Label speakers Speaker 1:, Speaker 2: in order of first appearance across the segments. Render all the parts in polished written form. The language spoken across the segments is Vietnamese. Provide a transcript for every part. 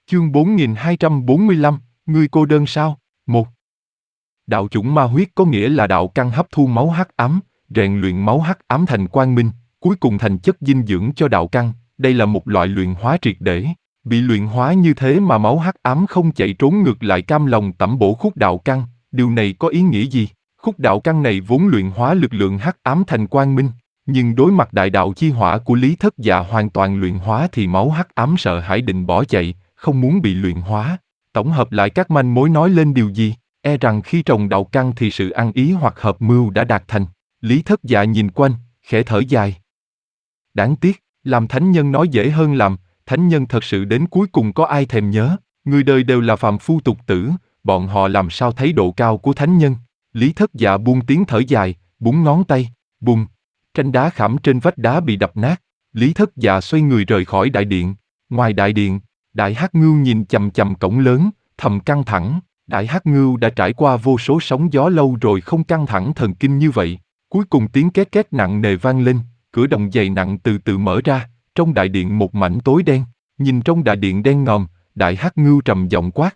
Speaker 1: Chương 4245, ngươi cô đơn sao? 1. Đạo chủng ma huyết có nghĩa là đạo căn hấp thu máu hắc ám, rèn luyện máu hắc ám thành quang minh, cuối cùng thành chất dinh dưỡng cho đạo căn. Đây là một loại luyện hóa triệt để. Bị luyện hóa như thế mà máu hắc ám không chạy trốn ngược lại cam lòng tẩm bổ khúc đạo căn, điều này có ý nghĩa gì? Khúc đạo căn này vốn luyện hóa lực lượng hắc ám thành quang minh, nhưng đối mặt đại đạo chi hỏa của Lý Thất Dạ hoàn toàn luyện hóa thì máu hắc ám sợ hãi định bỏ chạy, không muốn bị luyện hóa. Tổng hợp lại các manh mối nói lên điều gì? E rằng khi trồng đạo căn thì sự ăn ý hoặc hợp mưu đã đạt thành. Lý Thất Dạ nhìn quanh, khẽ thở dài. Đáng tiếc, làm thánh nhân nói dễ hơn làm, thánh nhân thật sự đến cuối cùng có ai thèm nhớ, người đời đều là phàm phu tục tử, bọn họ làm sao thấy độ cao của thánh nhân. Lý Thất Dạ buông tiếng thở dài, búng ngón tay, bùng, tranh đá khảm trên vách đá bị đập nát. Lý Thất Dạ xoay người rời khỏi đại điện. Ngoài đại điện, Đại Hắc Ngưu nhìn chằm chằm cổng lớn, thầm căng thẳng. Đại Hắc Ngưu đã trải qua vô số sóng gió lâu rồi không căng thẳng thần kinh như vậy. Cuối cùng tiếng két két nặng nề vang lên, cửa đồng dày nặng từ từ mở ra, trong đại điện một mảnh tối đen. Nhìn trong đại điện đen ngòm, Đại Hắc Ngưu trầm giọng quát.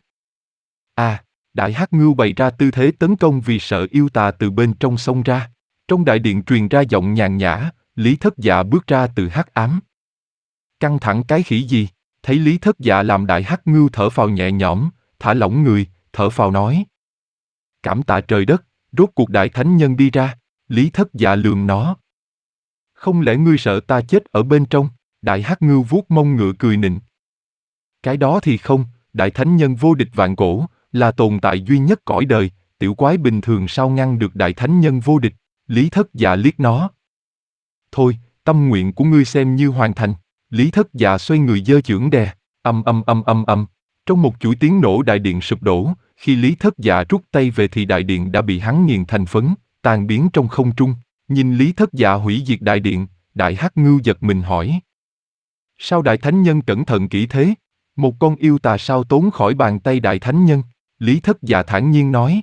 Speaker 1: Đại Hắc Ngưu bày ra tư thế tấn công vì sợ yêu tà từ bên trong xông ra. Trong đại điện truyền ra giọng nhàn nhã, Lý Thất Dạ bước ra từ hắc ám. Căng thẳng cái khỉ gì? Thấy Lý Thất Dạ làm Đại Hắc Ngưu thở phào nhẹ nhõm, thả lỏng người, thở phào nói. Cảm tạ trời đất, rốt cuộc đại thánh nhân đi ra. Lý Thất Dạ lườm nó. Không lẽ ngươi sợ ta chết ở bên trong? Đại Hắc Ngưu vuốt mông ngựa cười nịnh. Cái đó thì không, đại thánh nhân vô địch vạn cổ, là tồn tại duy nhất cõi đời, tiểu quái bình thường sao ngăn được đại thánh nhân vô địch? Lý Thất Dạ liếc nó. Thôi, tâm nguyện của ngươi xem như hoàn thành. Lý Thất Dạ xoay người giơ chưởng đè, ầm. Trong một chuỗi tiếng nổ đại điện sụp đổ, khi Lý Thất Dạ rút tay về thì đại điện đã bị hắn nghiền thành phấn, tan biến trong không trung. Nhìn Lý Thất Dạ hủy diệt đại điện, Đại Hắc Ngưu giật mình hỏi. Sao đại thánh nhân cẩn thận kỹ thế? Một con yêu tà sao tốn khỏi bàn tay đại thánh nhân? Lý Thất Dạ thản nhiên nói.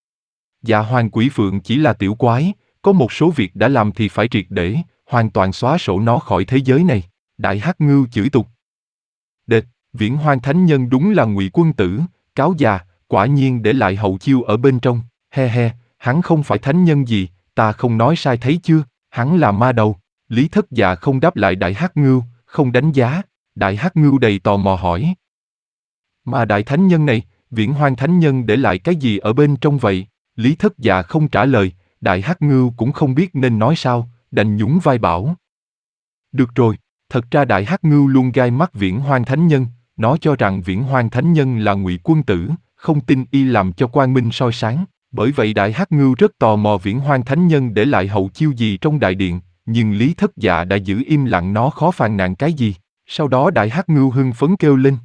Speaker 1: Dạ Hoàng Quỷ Phượng chỉ là tiểu quái, có một số việc đã làm thì phải triệt để, hoàn toàn xóa sổ nó khỏi thế giới này. Đại Hắc Ngưu chửi tục. Đệt, Viễn Hoang Thánh Nhân đúng là ngụy quân tử, cáo già, quả nhiên để lại hậu chiêu ở bên trong. He, hắn không phải thánh nhân gì, ta không nói sai thấy chưa, hắn là ma đầu. Lý Thất Dạ không đáp lại Đại Hắc Ngưu, không đánh giá. Đại Hắc Ngưu đầy tò mò hỏi. Mà đại thánh nhân này, Viễn Hoang Thánh Nhân để lại cái gì ở bên trong vậy? Lý Thất Dạ không trả lời, Đại Hắc Ngưu cũng không biết nên nói sao, đành nhún vai bảo. Được rồi, thật ra Đại Hắc Ngưu luôn gai mắt Viễn Hoang Thánh Nhân, nó cho rằng Viễn Hoang Thánh Nhân là ngụy quân tử, không tin y làm cho quang minh soi sáng. Bởi vậy Đại Hắc Ngưu rất tò mò Viễn Hoang Thánh Nhân để lại hậu chiêu gì trong đại điện, nhưng Lý Thất Dạ đã giữ im lặng, nó khó phàn nàn cái gì. Sau đó Đại Hắc Ngưu hưng phấn kêu lên.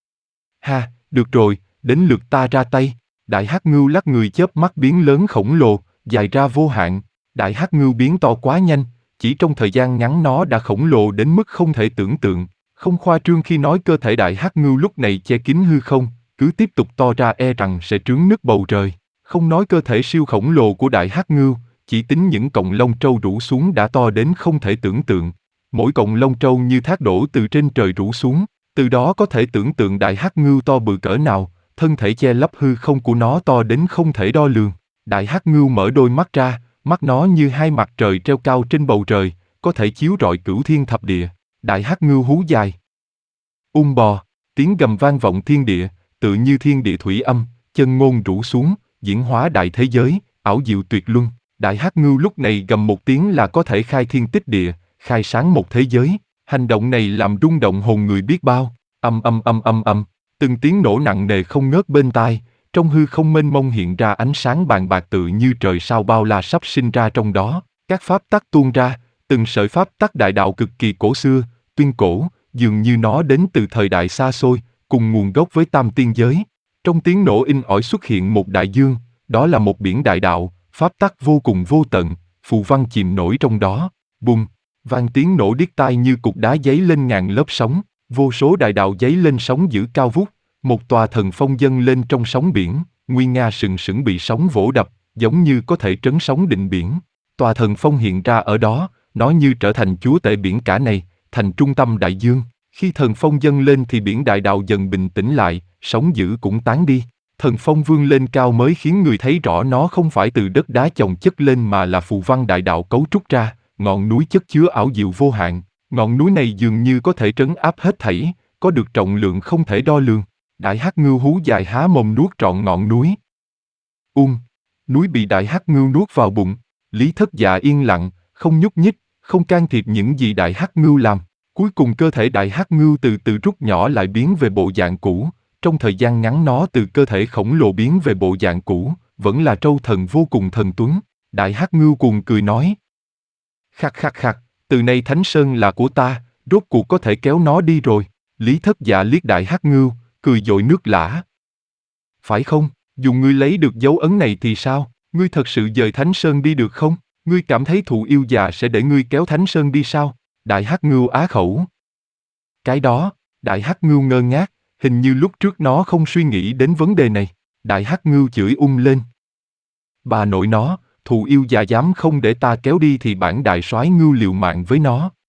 Speaker 1: Ha, được rồi, đến lượt ta ra tay. Đại Hắc Ngưu lắc người chớp mắt biến lớn khổng lồ, dài ra vô hạn. Đại Hắc Ngưu biến to quá nhanh, chỉ trong thời gian ngắn nó đã khổng lồ đến mức không thể tưởng tượng. Không khoa trương khi nói cơ thể Đại Hắc Ngưu lúc này che kín hư không, cứ tiếp tục to ra e rằng sẽ trướng nứt bầu trời. Không nói cơ thể siêu khổng lồ của Đại Hắc Ngưu, chỉ tính những cọng lông trâu rủ xuống đã to đến không thể tưởng tượng. Mỗi cọng lông trâu như thác đổ từ trên trời rủ xuống, từ đó có thể tưởng tượng Đại Hắc Ngưu to bự cỡ nào, thân thể che lấp hư không của nó to đến không thể đo lường. Đại Hắc Ngưu mở đôi mắt ra, mắt nó như hai mặt trời treo cao trên bầu trời, có thể chiếu rọi cửu thiên thập địa. Đại Hắc Ngưu hú dài. Bò, tiếng gầm vang vọng thiên địa, tự như thiên địa thủy âm, chân ngôn rủ xuống, diễn hóa đại thế giới, ảo diệu tuyệt luân. Đại Hắc Ngưu lúc này gầm một tiếng là có thể khai thiên tích địa, khai sáng một thế giới. Hành động này làm rung động hồn người biết bao. Âm. Từng tiếng nổ nặng nề không ngớt bên tai, trong hư không mênh mông hiện ra ánh sáng bàn bạc tự như trời sao bao la sắp sinh ra trong đó. Các pháp tắc tuôn ra, từng sợi pháp tắc đại đạo cực kỳ cổ xưa, tuyên cổ, dường như nó đến từ thời đại xa xôi, cùng nguồn gốc với tam tiên giới. Trong tiếng nổ in ỏi xuất hiện một đại dương, đó là một biển đại đạo, pháp tắc vô cùng vô tận, phù văn chìm nổi trong đó. Bùng, vang tiếng nổ điếc tai như cục đá giấy lên ngàn lớp sóng, vô số đại đạo giấy lên sóng dữ cao vút. Một tòa thần phong dâng lên trong sóng biển, nguy nga sừng sững bị sóng vỗ đập, giống như có thể trấn sóng định biển. Tòa thần phong hiện ra ở đó, nó như trở thành chúa tể biển cả này, thành trung tâm đại dương. Khi thần phong dâng lên thì biển đại đạo dần bình tĩnh lại, sóng dữ cũng tán đi. Thần phong vươn lên cao mới khiến người thấy rõ nó không phải từ đất đá chồng chất lên mà là phù văn đại đạo cấu trúc ra, ngọn núi chất chứa ảo diệu vô hạn. Ngọn núi này dường như có thể trấn áp hết thảy, có được trọng lượng không thể đo lường. Đại hắc ngưu hú dài há mồm nuốt trọn ngọn núi. Núi bị đại hắc ngưu nuốt vào bụng. Lý Thất Dạ yên lặng, không nhúc nhích, không can thiệp những gì đại hắc ngưu làm. Cuối cùng cơ thể đại hắc ngưu từ từ rút nhỏ lại biến về bộ dạng cũ. Trong thời gian ngắn nó từ cơ thể khổng lồ biến về bộ dạng cũ, vẫn là trâu thần vô cùng thần tuấn. Đại hắc ngưu cuồng cười nói. Khắc khắc khắc, từ nay Thánh Sơn là của ta, rốt cuộc có thể kéo nó đi rồi. Lý Thất Dạ liếc đại hắc ngưu, cười dội nước lã. Phải không, dù ngươi lấy được dấu ấn này thì sao, ngươi thật sự dời Thánh Sơn đi được không? Ngươi cảm thấy thụ yêu già sẽ để ngươi kéo Thánh Sơn đi sao? Đại hắc ngưu á khẩu. Cái đó, đại hắc ngưu ngơ ngác, hình như lúc trước nó không suy nghĩ đến vấn đề này. Đại hắc ngưu chửi lên. Bà nội nó, thù yêu già dám không để ta kéo đi thì bản đại soái ngưu liều mạng với nó.